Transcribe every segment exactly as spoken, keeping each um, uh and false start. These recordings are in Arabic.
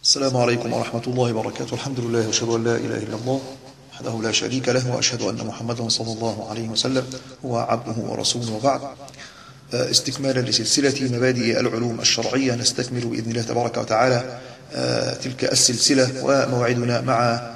السلام عليكم ورحمة الله وبركاته. الحمد لله وأشهد أن لا إله إلا الله وحده لا شريك له، وأشهد أن محمدا صلى الله عليه وسلم هو عبده ورسوله، وبعد. استكمالا لسلسلة مبادئ العلوم الشرعية، نستكمل بإذن الله تبارك وتعالى تلك السلسلة، وموعدنا مع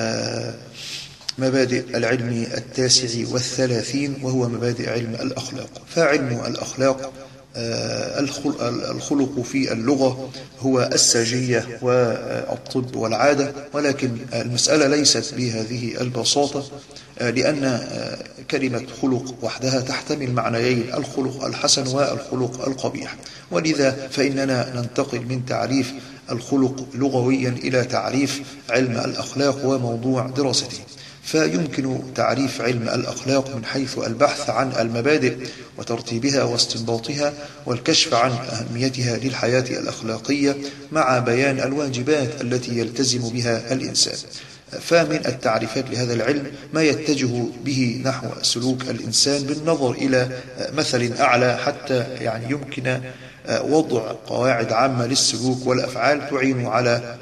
مبادئ العلم التاسع والثلاثين، وهو مبادئ علم الأخلاق. فعلم الأخلاق الخلق في اللغة هو السجية والطب والعادة، ولكن المسألة ليست بهذه البساطة، لأن كلمة خلق وحدها تحتمل معنيين: الخلق الحسن والخلق القبيح. ولذا فإننا ننتقل من تعريف الخلق لغويا إلى تعريف علم الأخلاق وموضوع دراسته. فيمكن تعريف علم الأخلاق من حيث البحث عن المبادئ وترتيبها واستنباطها والكشف عن أهميتها للحياة الأخلاقية، مع بيان الواجبات التي يلتزم بها الإنسان. فمن التعريفات لهذا العلم ما يتجه به نحو سلوك الإنسان بالنظر إلى مثل أعلى، حتى يعني يمكن وضع قواعد عامة للسلوك والأفعال تعين على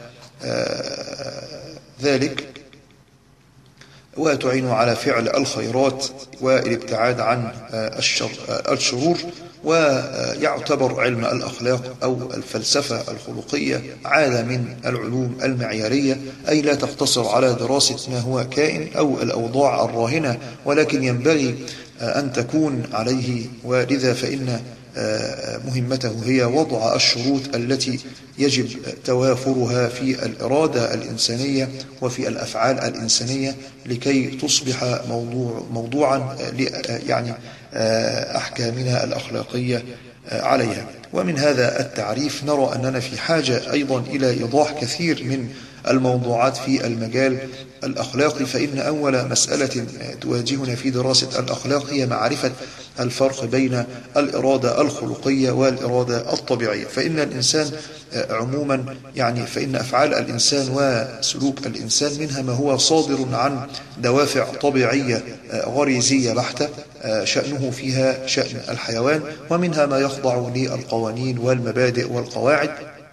ذلك، وتعين على فعل الخيرات والابتعاد عن الشرور. ويعتبر علم الأخلاق أو الفلسفة الخلقية عادة من العلوم المعيارية، أي لا تقتصر على دراسة ما هو كائن أو الأوضاع الراهنة، ولكن ينبغي أن تكون عليه. ولذا فإن مهمته هي وضع الشروط التي يجب توافرها في الإرادة الإنسانية وفي الأفعال الإنسانية لكي تصبح موضوع موضوعا يعني أحكامنا الأخلاقية عليها. ومن هذا التعريف نرى أننا في حاجة أيضا إلى إيضاح كثير من الموضوعات في المجال الأخلاقي. فإن أول مسألة تواجهنا في دراسة الأخلاق هي معرفة الفرق بين الإرادة الخلقية والإرادة الطبيعية. فإن الإنسان عموما يعني فإن أفعال الإنسان وسلوك الإنسان منها ما هو صادر عن دوافع طبيعية غريزية بحتة شأنه فيها شأن الحيوان، ومنها ما يخضع للقوانين والمبادئ والقواعد.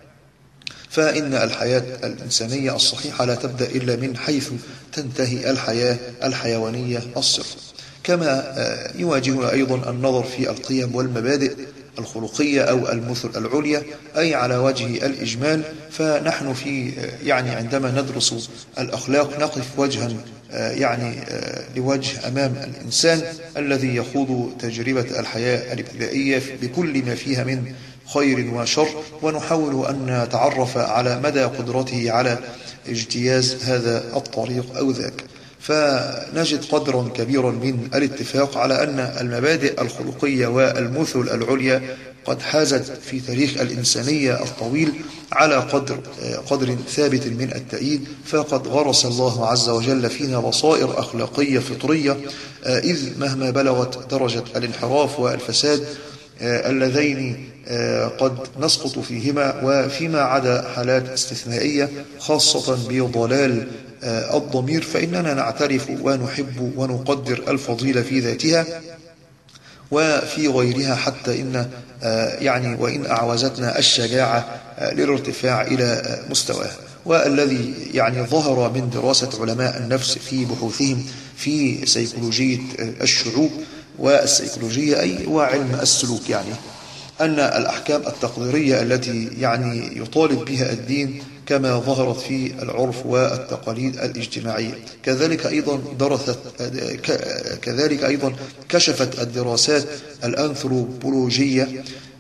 فإن الحياة الإنسانية الصحيحة لا تبدأ إلا من حيث تنتهي الحياة الحيوانية الصرف. كما يواجهنا أيضا النظر في القيم والمبادئ الخلقية أو المثل العليا، أي على وجه الإجمال. فنحن في يعني عندما ندرس الأخلاق نقف وجها يعني لوجه أمام الإنسان الذي يخوض تجربة الحياة الابتدائية بكل ما فيها من خير وشر، ونحاول أن نتعرف على مدى قدرته على اجتياز هذا الطريق أو ذاك. فنجد قدرا كبيرا من الاتفاق على أن المبادئ الخلقية والمثل العليا قد حازت في تاريخ الإنسانية الطويل على قدر قدر ثابت من التأييد. فقد غرس الله عز وجل فينا بصائر أخلاقية فطرية، إذ مهما بلغت درجة الانحراف والفساد اللذين قد نسقط فيهما، وفيما عدا حالات استثنائية خاصة بضلال الضمير، فإننا نعترف ونحب ونقدر الفضيلة في ذاتها وفي غيرها، حتى إن يعني وإن أعوزتنا الشجاعة للارتفاع إلى مستواها. والذي يعني ظهر من دراسة علماء النفس في بحوثهم في سيكولوجية الشعوب والسيكولوجية أي وعلم السلوك، يعني أن الأحكام التقديرية التي يعني يطالب بها الدين كما ظهرت في العرف والتقاليد الاجتماعية، كذلك أيضا درست كذلك أيضا كشفت الدراسات الأنثروبولوجية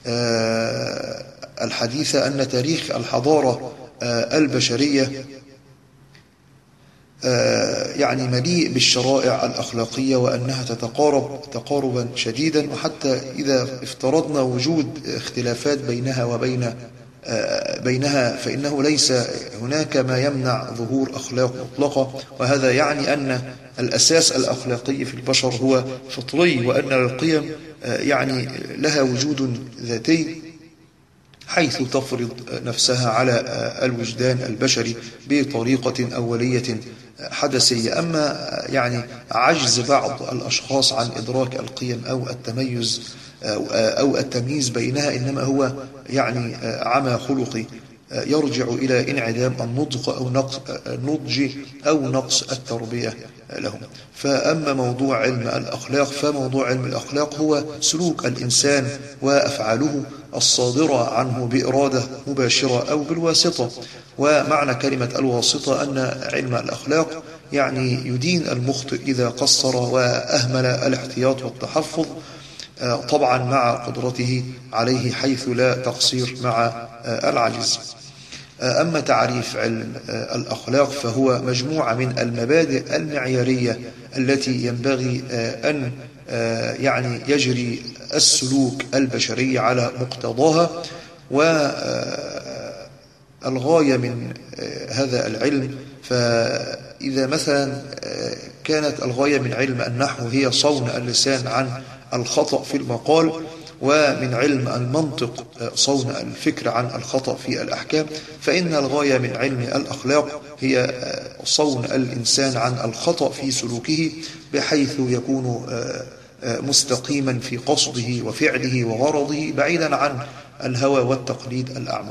الحديثة أن تاريخ الحضارة البشرية يعني مليء بالشرائع الأخلاقية، وأنها تتقارب تقاربا شديدا، وحتى إذا افترضنا وجود اختلافات بينها وبين بينها فإنه ليس هناك ما يمنع ظهور أخلاق مطلقة. وهذا يعني أن الأساس الأخلاقي في البشر هو فطري، وأن القيم يعني لها وجود ذاتي حيث تفرض نفسها على الوجدان البشري بطريقة أولية حدثية. أما يعني عجز بعض الأشخاص عن إدراك القيم أو التميز أو التمييز بينها إنما هو يعني عمى خلقي يرجع إلى انعدام النضج أو نقص النضج أو نقص التربية لهم. فأما موضوع علم الأخلاق فموضوع علم الأخلاق هو سلوك الإنسان وأفعاله الصادرة عنه بإرادة مباشرة أو بالواسطة. ومعنى كلمة الواسطة أن علم الأخلاق يعني يدين المخطئ إذا قصر وأهمل الاحتياط والتحفظ، طبعا مع قدرته عليه حيث لا تقصير مع العجز. أما تعريف علم الأخلاق فهو مجموعة من المبادئ المعيارية التي ينبغي أن يعني يجري السلوك البشري على مقتضاها. والغاية من هذا العلم، فإذا مثلا كانت الغاية من علم النحو هي صون اللسان عن الخطأ في المقال، ومن علم المنطق صون الفكر عن الخطأ في الأحكام، فإن الغاية من علم الأخلاق هي صون الإنسان عن الخطأ في سلوكه بحيث يكون مستقيما في قصده وفعله وغرضه بعيدا عن الهوى والتقليد الأعمى.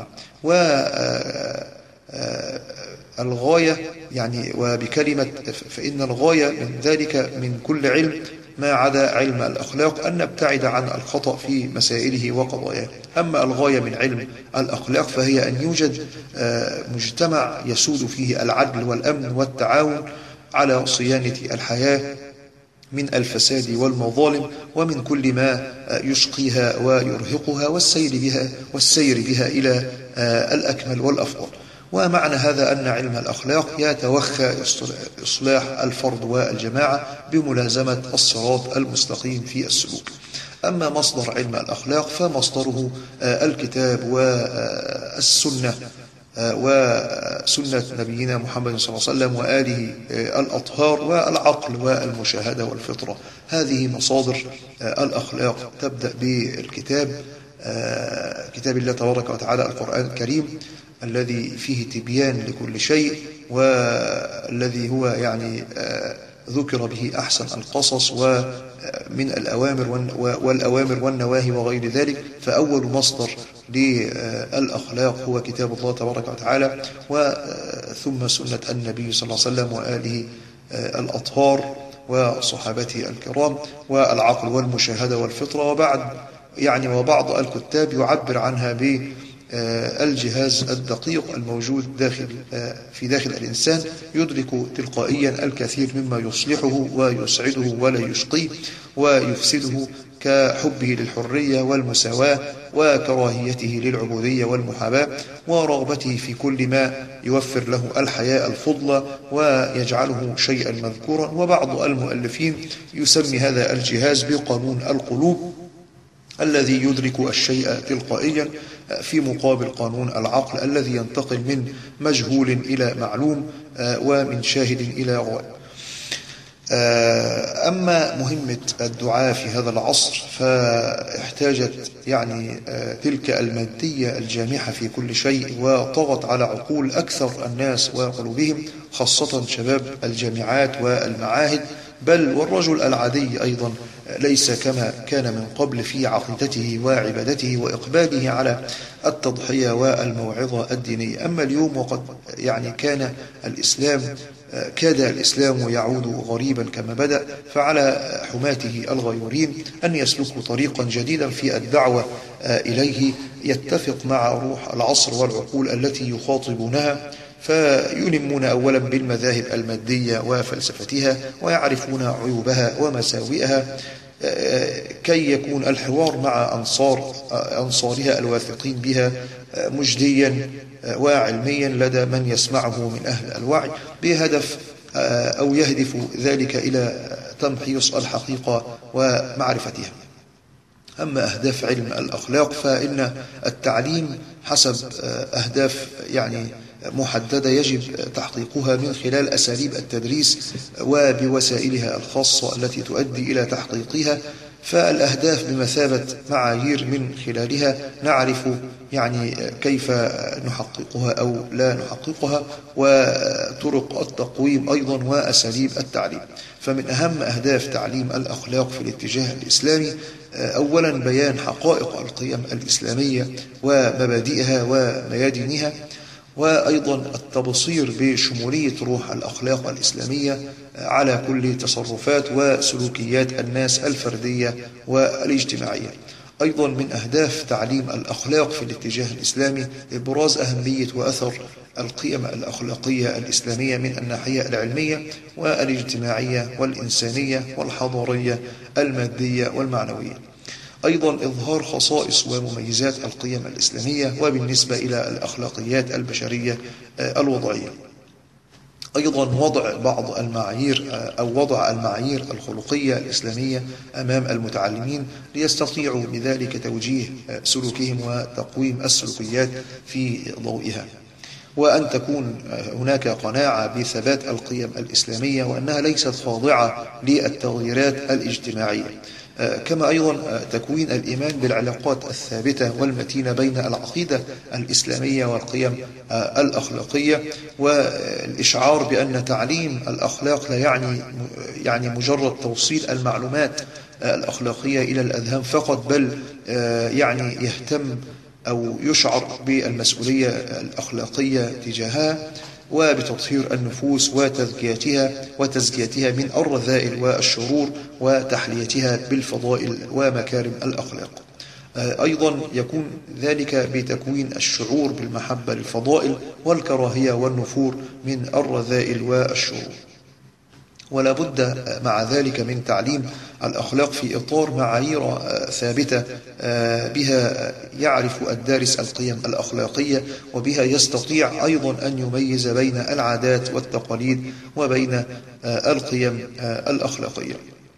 والغاية يعني وبكلمة فإن الغاية من ذلك من كل علم ما عدا علم الأخلاق أن نبتعد عن الخطأ في مسائله وقضاياه. أما الغاية من علم الأخلاق فهي أن يوجد مجتمع يسود فيه العدل والأمن والتعاون على صيانة الحياة من الفساد والمظالم ومن كل ما يشقيها ويرهقها والسير بها, والسير بها إلى الأكمل والأفضل. ومعنى هذا أن علم الأخلاق يتوخى إصلاح الفرد والجماعة بملازمة الصراط المستقيم في السلوك. أما مصدر علم الأخلاق فمصدره الكتاب والسنة وسنة نبينا محمد صلى الله عليه وسلم وآله الأطهار والعقل والمشاهدة والفطرة. هذه مصادر الأخلاق. تبدأ بالكتاب، كتاب الله تبارك وتعالى القرآن الكريم الذي فيه تبيان لكل شيء، والذي هو يعني ذكر به أحسن القصص ومن الأوامر والأوامر والنواهي وغير ذلك. فأول مصدر للأخلاق هو كتاب الله تبارك وتعالى، وثم سنة النبي صلى الله عليه وسلم وآله الأطهار وصحابته الكرام والعقل والمشاهدة والفطرة. وبعد يعني وبعض الكتاب يعبر عنها ب الجهاز الدقيق الموجود داخل في داخل الإنسان يدرك تلقائيا الكثير مما يصلحه ويسعده ولا يشقيه ويفسده، كحبه للحرية والمساواة وكراهيته للعبودية والمحاباة ورغبته في كل ما يوفر له الحياة الفضلى ويجعله شيئا مذكورا. وبعض المؤلفين يسمي هذا الجهاز بقانون القلوب الذي يدرك الشيء تلقائيا في مقابل قانون العقل الذي ينتقل من مجهول إلى معلوم ومن شاهد إلى غائب. أما مهمة الدعاء في هذا العصر فاحتاجت يعني تلك المادية الجامحة في كل شيء وطغت على عقول أكثر الناس وقلوبهم، خاصة شباب الجامعات والمعاهد، بل والرجل العادي أيضا ليس كما كان من قبل في عقيدته وعبادته وإقباله على التضحية والموعظة الدينية. أما اليوم وقد يعني كان الإسلام كاد الإسلام يعود غريبا كما بدأ، فعلى حماته الغيورين أن يسلكوا طريقا جديدا في الدعوة إليه يتفق مع روح العصر والعقول التي يخاطبونها، فيلمون أولا بالمذاهب المادية وفلسفتها ويعرفون عيوبها ومساوئها كي يكون الحوار مع أنصار أنصارها الواثقين بها مجديا وعلميا لدى من يسمعه من أهل الوعي، بهدف أو يهدف ذلك إلى تمحيص الحقيقة ومعرفتها. أما أهداف علم الأخلاق فإن التعليم حسب أهداف يعني محددة يجب تحقيقها من خلال أساليب التدريس وبوسائلها الخاصة التي تؤدي إلى تحقيقها. فالأهداف بمثابة معايير من خلالها نعرف يعني كيف نحققها أو لا نحققها، وطرق التقويم أيضا وأساليب التعليم. فمن أهم أهداف تعليم الأخلاق في الاتجاه الإسلامي أولا بيان حقائق القيم الإسلامية ومبادئها وميادينها، وأيضا التبصير بشمولية روح الأخلاق الإسلامية على كل تصرفات وسلوكيات الناس الفردية والاجتماعية. أيضا من أهداف تعليم الأخلاق في الاتجاه الإسلامي إبراز أهمية وأثر القيم الأخلاقية الإسلامية من الناحية العلمية والاجتماعية والإنسانية والحضارية المادية والمعنوية. أيضا إظهار خصائص ومميزات القيم الإسلامية وبالنسبة إلى الأخلاقيات البشرية الوضعية. أيضا وضع بعض المعايير أو وضع المعايير الخلقية الإسلامية أمام المتعلمين ليستطيعوا بذلك توجيه سلوكهم وتقويم السلوكيات في ضوئها، وأن تكون هناك قناعة بثبات القيم الإسلامية وأنها ليست خاضعة للتغييرات الاجتماعية. كما أيضا تكوين الإيمان بالعلاقات الثابتة والمتينة بين العقيدة الإسلامية والقيم الأخلاقية، والإشعار بأن تعليم الأخلاق لا يعني يعني مجرد توصيل المعلومات الأخلاقية إلى الأذهان فقط، بل يعني يهتم أو يشعر بالمسؤولية الأخلاقية تجاهها وبتطهير النفوس وتزكيتها وتزكيتها من الرذائل والشرور وتحليتها بالفضائل ومكارم الأخلاق. أيضا يكون ذلك بتكوين الشعور بالمحبة للفضائل والكراهية والنفور من الرذائل والشرور. ولا بد مع ذلك من تعليم الأخلاق في إطار معايير ثابتة بها يعرف الدارس القيم الأخلاقية، وبها يستطيع أيضا أن يميز بين العادات والتقاليد وبين القيم الأخلاقية.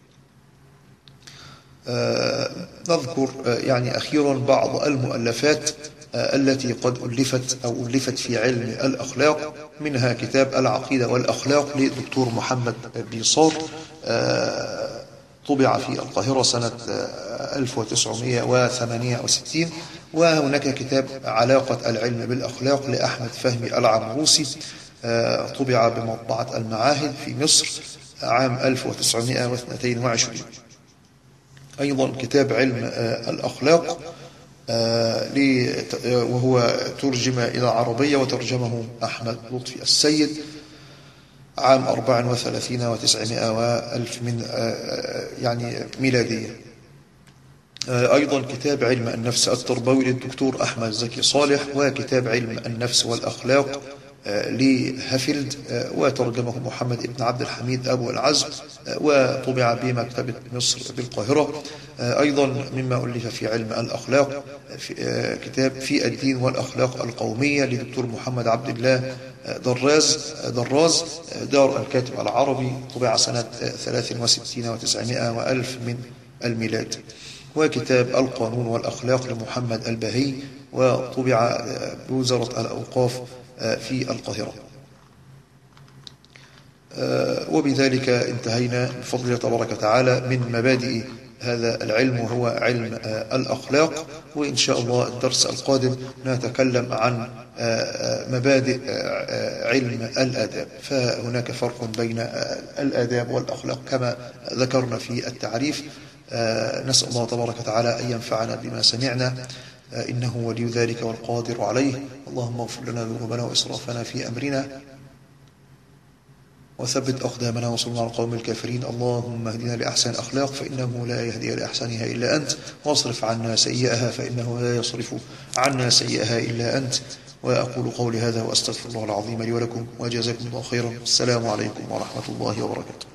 نذكر يعني أخيرا بعض المؤلفات التي قد ألفت أو ألفت في علم الأخلاق، منها كتاب العقيدة والأخلاق لدكتور محمد بيصار، طبع في القاهرة سنة ألف وتسعمائة وثمانية وستين. وهناك كتاب علاقة العلم بالأخلاق لأحمد فهمي العمروسي، طبع بمطبعة المعاهد في مصر عام ألف وتسعمائة واثنين وعشرين. أيضا كتاب علم الأخلاق وهو ترجم إلى العربية وترجمه أحمد لطفي السيد عام أربع وثلاثين وتسعمائة وألف من يعني ميلادية. أيضا كتاب علم النفس التربوي للدكتور أحمد زكي صالح، وكتاب علم النفس والأخلاق لهافيلد وترجمه محمد بن عبد الحميد أبو العزم وطبع بمكتبة مصر بالقاهرة. أيضا مما ألف في علم الأخلاق في كتاب في الدين والأخلاق القومية لدكتور محمد عبد الله دراز دراز دار الكاتب العربي، طبع سنة ثلاث وستين وتسعمائة وألف من الميلاد. وكتاب القانون والأخلاق لمحمد البهي، وطبع بوزارة الأوقاف في القاهرة. وبذلك انتهينا بفضل الله تبارك وتعالى من مبادئ هذا العلم وهو علم الأخلاق. وإن شاء الله الدرس القادم نتكلم عن مبادئ علم الآداب. فهناك فرق بين الآداب والأخلاق كما ذكرنا في التعريف. نسأل الله تبارك وتعالى أن ينفعنا بما سمعنا، إنه ولي ذلك والقادر عليه. اللهم اغفر لنا ذنوبنا وإسرافنا في أمرنا، وثبت أقدامنا وانصرنا على القوم الكافرين. اللهم اهدنا لأحسن الأخلاق فإنه لا يهدي لأحسنها إلا أنت، واصرف عنا سيئها فإنه لا يصرف عنا سيئها إلا أنت. وأقول قولي هذا وأستغفر الله العظيم لي ولكم، وجزاكم الله خيرا. السلام عليكم ورحمة الله وبركاته.